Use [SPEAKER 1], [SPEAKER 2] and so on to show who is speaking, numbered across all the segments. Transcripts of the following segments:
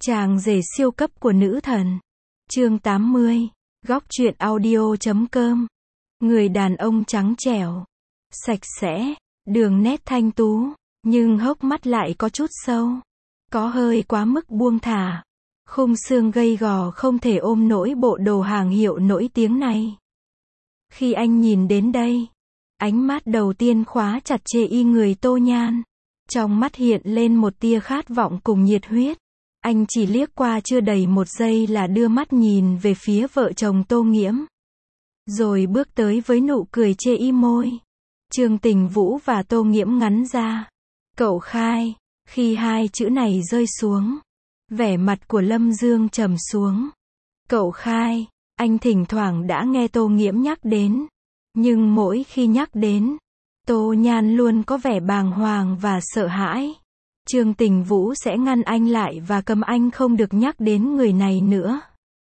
[SPEAKER 1] Chàng rể siêu cấp của nữ thần. Chương 80. Góc truyện audio.com. Người đàn ông trắng trẻo, sạch sẽ, đường nét thanh tú, nhưng hốc mắt lại có chút sâu, có hơi quá mức buông thả. Khung xương gầy gò không thể ôm nổi bộ đồ hàng hiệu nổi tiếng này. Khi anh nhìn đến đây, ánh mắt đầu tiên khóa chặt chê y người Tô Nhan. Trong mắt hiện lên một tia khát vọng cùng nhiệt huyết. Anh chỉ liếc qua chưa đầy một giây là đưa mắt nhìn về phía vợ chồng Tô Nghiễm. Rồi bước tới với nụ cười chê y môi. Trương Tình Vũ và Tô Nghiễm ngắn ra. Cậu Khai. Khi hai chữ này rơi xuống, vẻ mặt của Lâm Dương trầm xuống. Cậu Khai, anh thỉnh thoảng đã nghe Tô Nghiễm nhắc đến. Nhưng mỗi khi nhắc đến, Tô Nhan luôn có vẻ bàng hoàng và sợ hãi. Trương Tình Vũ sẽ ngăn anh lại và cấm anh không được nhắc đến người này nữa.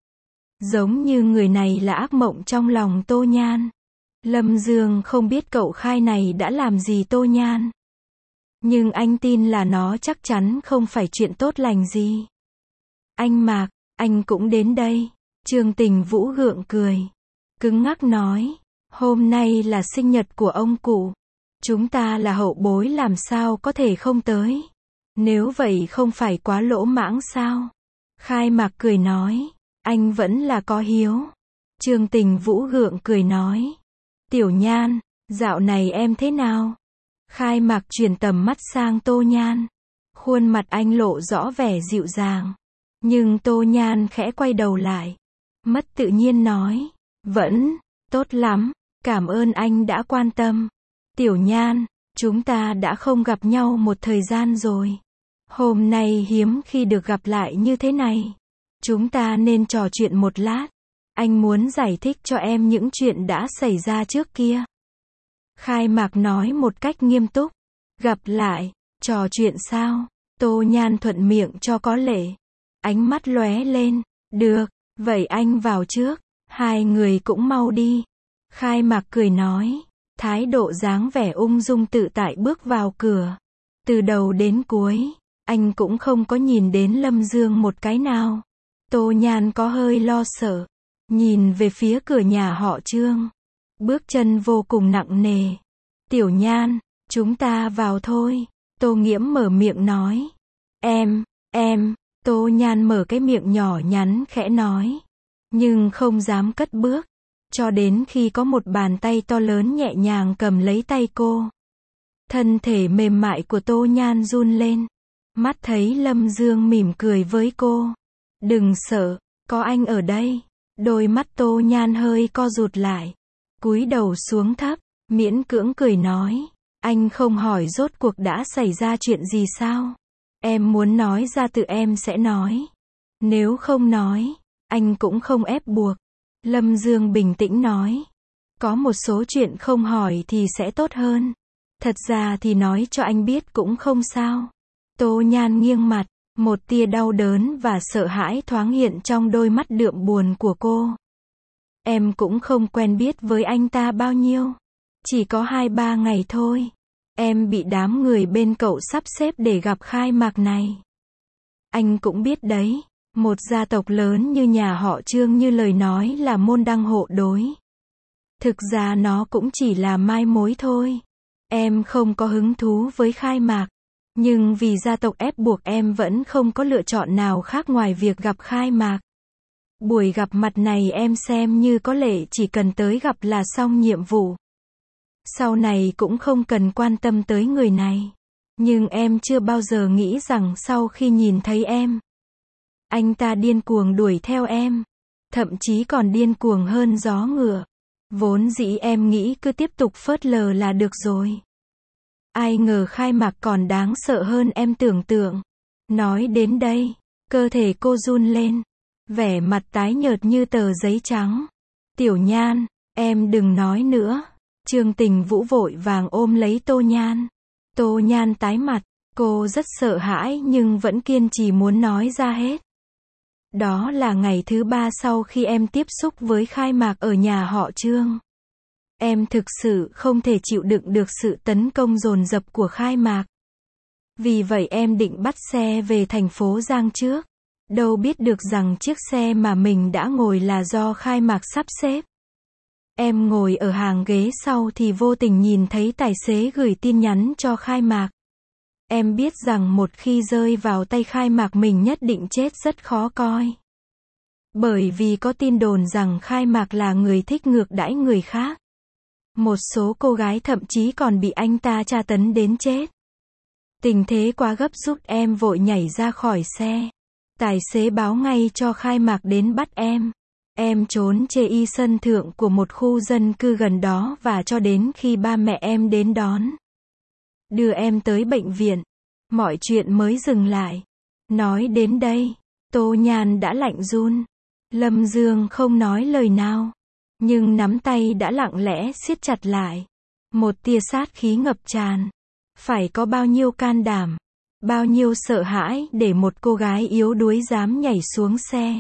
[SPEAKER 1] Giống như người này là ác mộng trong lòng Tô Nhan. Lâm Dương không biết cậu Khai này đã làm gì Tô Nhan. Nhưng anh tin là nó chắc chắn không phải chuyện tốt lành gì. Anh Mạc, anh cũng đến đây. Trương Tình Vũ gượng cười, cứng ngắc nói, hôm nay là sinh nhật của ông cụ. Chúng ta là hậu bối làm sao có thể không tới. Nếu vậy không phải quá lỗ mãng sao? Khai Mạc cười nói, anh vẫn là có hiếu. Trương Tình Vũ gượng cười nói, Tiểu Nhan, dạo này em thế nào? Khai Mạc chuyển tầm mắt sang Tô Nhan. Khuôn mặt anh lộ rõ vẻ dịu dàng. Nhưng Tô Nhan khẽ quay đầu lại. Mất tự nhiên nói, vẫn, tốt lắm, cảm ơn anh đã quan tâm. Tiểu Nhan, chúng ta đã không gặp nhau một thời gian rồi. Hôm nay hiếm khi được gặp lại như thế này. Chúng ta nên trò chuyện một lát. Anh muốn giải thích cho em những chuyện đã xảy ra trước kia. Khai Mạc nói một cách nghiêm túc. Gặp lại, trò chuyện sao? Tô Nhan thuận miệng cho có lệ. Ánh mắt lóe lên. Được, vậy anh vào trước. Hai người cũng mau đi. Khai Mạc cười nói. Thái độ dáng vẻ ung dung tự tại bước vào cửa. Từ đầu đến cuối, anh cũng không có nhìn đến Lâm Dương một cái nào. Tô Nhan có hơi lo sợ. Nhìn về phía cửa nhà họ Trương. Bước chân vô cùng nặng nề. Tiểu Nhan, chúng ta vào thôi. Tô Nghiễm mở miệng nói. Em, Tô Nhan mở cái miệng nhỏ nhắn khẽ nói. Nhưng không dám cất bước. Cho đến khi có một bàn tay to lớn nhẹ nhàng cầm lấy tay cô. Thân thể mềm mại của Tô Nhan run lên. Mắt thấy Lâm Dương mỉm cười với cô. Đừng sợ, có anh ở đây. Đôi mắt Tô Nhan hơi co rụt lại. Cúi đầu xuống thấp, miễn cưỡng cười nói. Anh không hỏi rốt cuộc đã xảy ra chuyện gì sao? Em muốn nói ra tự em sẽ nói. Nếu không nói, anh cũng không ép buộc. Lâm Dương bình tĩnh nói. Có một số chuyện không hỏi thì sẽ tốt hơn. Thật ra thì nói cho anh biết cũng không sao. Tô Nhan nghiêng mặt. Một tia đau đớn và sợ hãi thoáng hiện trong đôi mắt đượm buồn của cô. Em cũng không quen biết với anh ta bao nhiêu. Chỉ có 2-3 ngày thôi. Em bị đám người bên cậu sắp xếp để gặp Khai Mạc này. Anh cũng biết đấy. Một gia tộc lớn như nhà họ Trương như lời nói là môn đăng hộ đối. Thực ra nó cũng chỉ là mai mối thôi. Em không có hứng thú với Khai Mạc. Nhưng vì gia tộc ép buộc em vẫn không có lựa chọn nào khác ngoài việc gặp Khai Mạc. Buổi gặp mặt này em xem như có lẽ chỉ cần tới gặp là xong nhiệm vụ. Sau này cũng không cần quan tâm tới người này. Nhưng em chưa bao giờ nghĩ rằng sau khi nhìn thấy em, anh ta điên cuồng đuổi theo em. Thậm chí còn điên cuồng hơn gió ngựa. Vốn dĩ em nghĩ cứ tiếp tục phớt lờ là được rồi. Ai ngờ Khai Mạc còn đáng sợ hơn em tưởng tượng. Nói đến đây, cơ thể cô run lên. Vẻ mặt tái nhợt như tờ giấy trắng. Tiểu Nhan, em đừng nói nữa. Trương Tình Vũ vội vàng ôm lấy Tô Nhan. Tô Nhan tái mặt. Cô rất sợ hãi nhưng vẫn kiên trì muốn nói ra hết. Đó là ngày thứ 3 sau khi em tiếp xúc với Khai Mạc ở nhà họ Trương. Em thực sự không thể chịu đựng được sự tấn công dồn dập của Khai Mạc. Vì vậy em định bắt xe về thành phố Giang trước. Đâu biết được rằng chiếc xe mà mình đã ngồi là do Khai Mạc sắp xếp. Em ngồi ở hàng ghế sau thì vô tình nhìn thấy tài xế gửi tin nhắn cho Khai Mạc. Em biết rằng một khi rơi vào tay Khai Mạc mình nhất định chết rất khó coi. Bởi vì có tin đồn rằng Khai Mạc là người thích ngược đãi người khác. Một số cô gái thậm chí còn bị anh ta tra tấn đến chết. Tình thế quá gấp rút em vội nhảy ra khỏi xe. Tài xế báo ngay cho Khai Mạc đến bắt em. Em trốn chê y sân thượng của một khu dân cư gần đó và cho đến khi ba mẹ em đến đón. Đưa em tới bệnh viện. Mọi chuyện mới dừng lại. Nói đến đây, Tô Nhan đã lạnh run. Lâm Dương không nói lời nào. Nhưng nắm tay đã lặng lẽ siết chặt lại. Một tia sát khí ngập tràn. Phải có bao nhiêu can đảm, bao nhiêu sợ hãi để một cô gái yếu đuối dám nhảy xuống xe.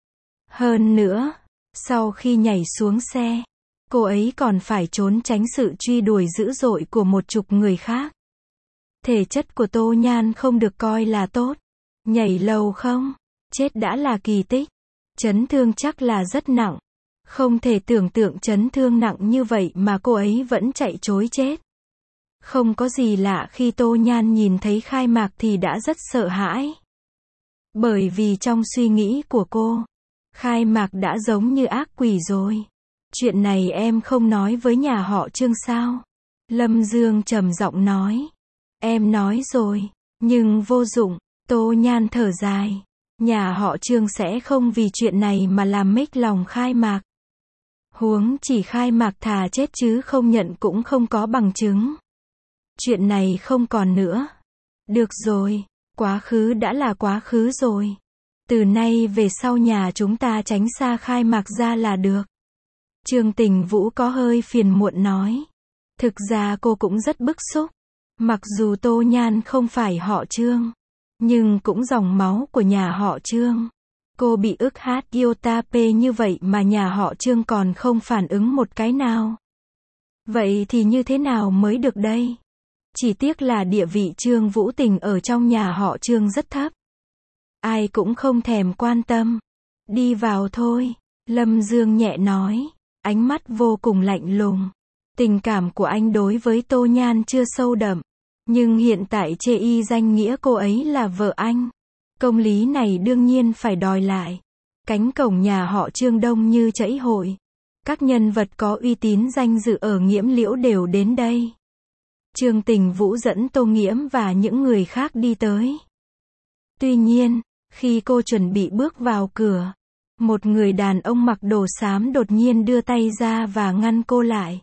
[SPEAKER 1] Hơn nữa, sau khi nhảy xuống xe, cô ấy còn phải trốn tránh sự truy đuổi dữ dội của một chục người khác. Thể chất của Tô Nhan không được coi là tốt. Nhảy lầu không? Chết đã là kỳ tích. Chấn thương chắc là rất nặng. Không thể tưởng tượng chấn thương nặng như vậy mà cô ấy vẫn chạy trối chết. Không có gì lạ khi Tô Nhan nhìn thấy Khai Mạc thì đã rất sợ hãi. Bởi vì trong suy nghĩ của cô, Khai Mạc đã giống như ác quỷ rồi. Chuyện này em không nói với nhà họ Trương sao? Lâm Dương trầm giọng nói. Em nói rồi, nhưng vô dụng. Tô Nhan thở dài. Nhà họ Trương sẽ không vì chuyện này mà làm mếch lòng Khai Mạc. Huống chỉ Khai Mạc thà chết chứ không nhận cũng không có bằng chứng. Chuyện này không còn nữa. Được rồi, quá khứ đã là quá khứ rồi. Từ nay về sau nhà chúng ta tránh xa Khai Mạc ra là được. Trương Tình Vũ có hơi phiền muộn nói. Thực ra cô cũng rất bức xúc. Mặc dù Tô Nhan không phải họ Trương, nhưng cũng dòng máu của nhà họ Trương. Cô bị ức hát Yotape như vậy mà nhà họ Trương còn không phản ứng một cái nào. Vậy thì như thế nào mới được đây? Chỉ tiếc là địa vị Trương Vũ Tình ở trong nhà họ Trương rất thấp. Ai cũng không thèm quan tâm. Đi vào thôi, Lâm Dương nhẹ nói, ánh mắt vô cùng lạnh lùng. Tình cảm của anh đối với Tô Nhan chưa sâu đậm, nhưng hiện tại chê y danh nghĩa cô ấy là vợ anh. Công lý này đương nhiên phải đòi lại. Cánh cổng nhà họ Trương đông như chảy hội. Các nhân vật có uy tín danh dự ở Nghiễm Liễu đều đến đây. Trương Tình Vũ dẫn Tô Nghiễm và những người khác đi tới. Tuy nhiên, khi cô chuẩn bị bước vào cửa, một người đàn ông mặc đồ xám đột nhiên đưa tay ra và ngăn cô lại.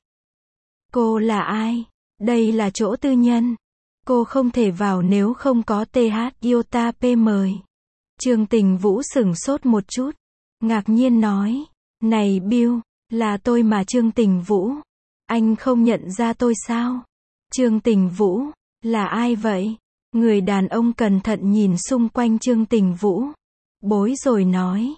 [SPEAKER 1] Cô là ai? Đây là chỗ tư nhân. Cô không thể vào nếu không có TH Yotape mời. Trương Tình Vũ sửng sốt một chút. Ngạc nhiên nói. Này Bill, là tôi mà Trương Tình Vũ. Anh không nhận ra tôi sao? Trương Tình Vũ, là ai vậy? Người đàn ông cẩn thận nhìn xung quanh Trương Tình Vũ. Bối rồi nói.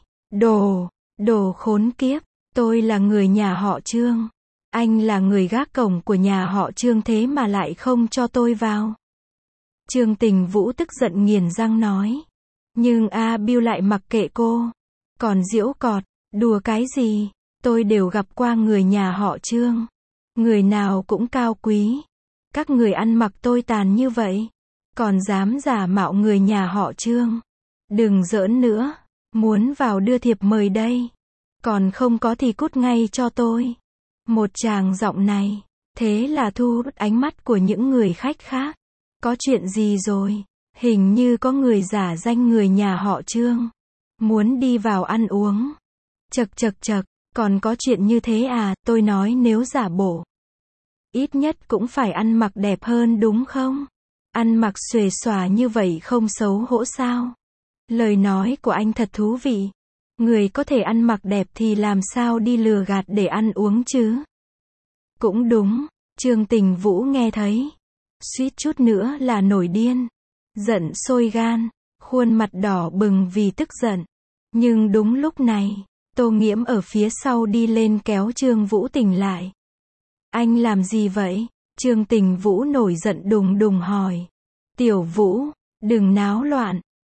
[SPEAKER 1] Đồ khốn kiếp. Tôi là người nhà họ Trương. Anh là người gác cổng của nhà họ Trương thế mà lại không cho tôi vào. Trương Tình Vũ tức giận nghiến răng nói. Nhưng Bill lại mặc kệ cô. Còn giễu cọt, đùa cái gì? Tôi đều gặp qua người nhà họ Trương. Người nào cũng cao quý. Các người ăn mặc tôi tàn như vậy. Còn dám giả mạo người nhà họ Trương. Đừng giỡn nữa. Muốn vào đưa thiệp mời đây. Còn không có thì cút ngay cho tôi. Một tràng giọng này. Thế là thu hút ánh mắt của những người khách khác. Có chuyện gì rồi? Hình như có người giả danh người nhà họ Trương. Muốn đi vào ăn uống. Chậc, còn có chuyện như thế à? Tôi nói nếu giả bộ, ít nhất cũng phải ăn mặc đẹp hơn đúng không? Ăn mặc xuề xòa như vậy không xấu hổ sao? Lời nói của anh thật thú vị. Người có thể ăn mặc đẹp thì làm sao đi lừa gạt để ăn uống chứ? Cũng đúng, Trương Tình Vũ nghe thấy. Suýt chút nữa là nổi điên. Giận sôi gan, khuôn mặt đỏ bừng vì tức giận. Nhưng đúng lúc này, Tô Nghiễm ở phía sau đi lên kéo Trương Vũ Tình lại. Anh làm gì vậy? Trương Tình Vũ nổi giận đùng đùng hỏi. Tiểu Vũ, đừng náo loạn.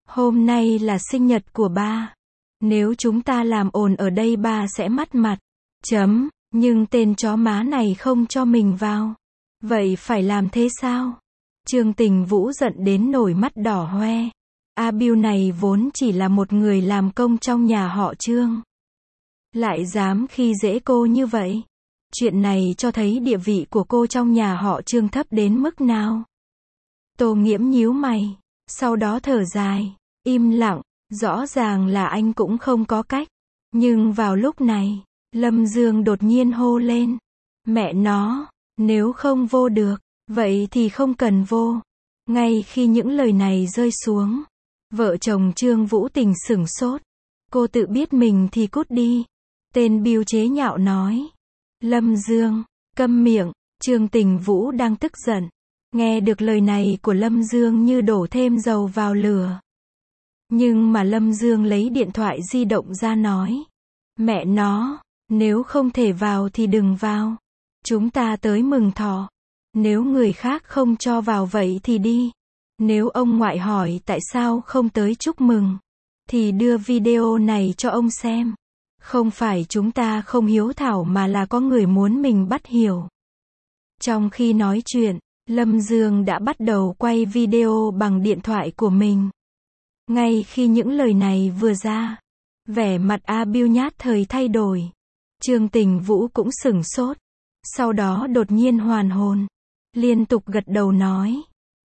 [SPEAKER 1] Hôm nay là sinh nhật của ba. Nếu chúng ta làm ồn ở đây ba sẽ mất mặt. Chấm, nhưng tên chó má này không cho mình vào. Vậy phải làm thế sao? Trương Tình Vũ giận đến nổi mắt đỏ hoe. A Bill này vốn chỉ là một người làm công trong nhà họ Trương. Lại dám khi dễ cô như vậy. Chuyện này cho thấy địa vị của cô trong nhà họ Trương thấp đến mức nào. Tô Nghiễm nhíu mày, sau đó thở dài, im lặng, rõ ràng là anh cũng không có cách. Nhưng vào lúc này, Lâm Dương đột nhiên hô lên. Mẹ nó, nếu không vô được, vậy thì không cần vô. Ngay khi những lời này rơi xuống, vợ chồng Trương Vũ Tình sửng sốt. Cô tự biết mình thì cút đi. Tên Bill chế nhạo nói. Lâm Dương, câm miệng. Trương Tình Vũ đang tức giận. Nghe được lời này của Lâm Dương như đổ thêm dầu vào lửa. Nhưng mà Lâm Dương lấy điện thoại di động ra nói. Mẹ nó, nếu không thể vào thì đừng vào. Chúng ta tới mừng thọ. Nếu người khác không cho vào vậy thì đi. Nếu ông ngoại hỏi tại sao không tới chúc mừng, thì đưa video này cho ông xem. Không phải chúng ta không hiếu thảo mà là có người muốn mình bắt hiểu. Trong khi nói chuyện, Lâm Dương đã bắt đầu quay video bằng điện thoại của mình. Ngay khi những lời này vừa ra, vẻ mặt A Bill nhát thời thay đổi. Trương Tình Vũ cũng sửng sốt. Sau đó đột nhiên hoàn hồn. Liên tục gật đầu nói.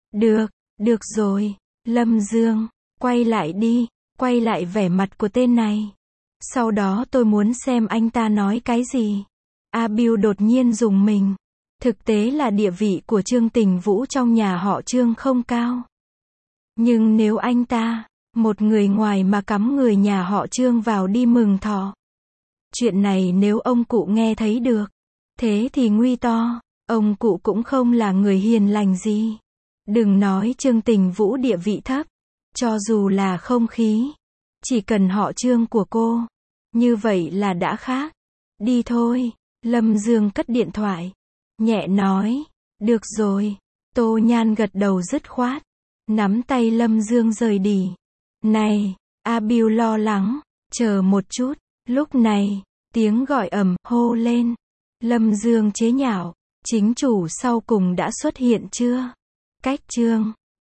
[SPEAKER 1] Được rồi, Lâm Dương, quay lại đi, quay lại vẻ mặt của tên này. Sau đó tôi muốn xem anh ta nói cái gì. A Bill đột nhiên rùng mình. Thực tế là địa vị của Trương Tình Vũ trong nhà họ Trương không cao. Nhưng nếu anh ta, một người ngoài mà cắm người nhà họ Trương vào đi mừng thọ. Chuyện này nếu ông cụ nghe thấy được, thế thì nguy to. Ông cụ cũng không là người hiền lành gì. Đừng nói Trương Tình Vũ địa vị thấp. Cho dù là không khí. Chỉ cần họ Trương của cô. Như vậy là đã khác. Đi thôi. Lâm Dương cất điện thoại. Nhẹ nói. Được rồi. Tô Nhan gật đầu dứt khoát. Nắm tay Lâm Dương rời đi. Này. A Bill lo lắng. Chờ một chút. Lúc này, tiếng gọi ầm hô lên. Lâm Dương chế nhạo. Chính chủ sau cùng đã xuất hiện chưa? Cách Trương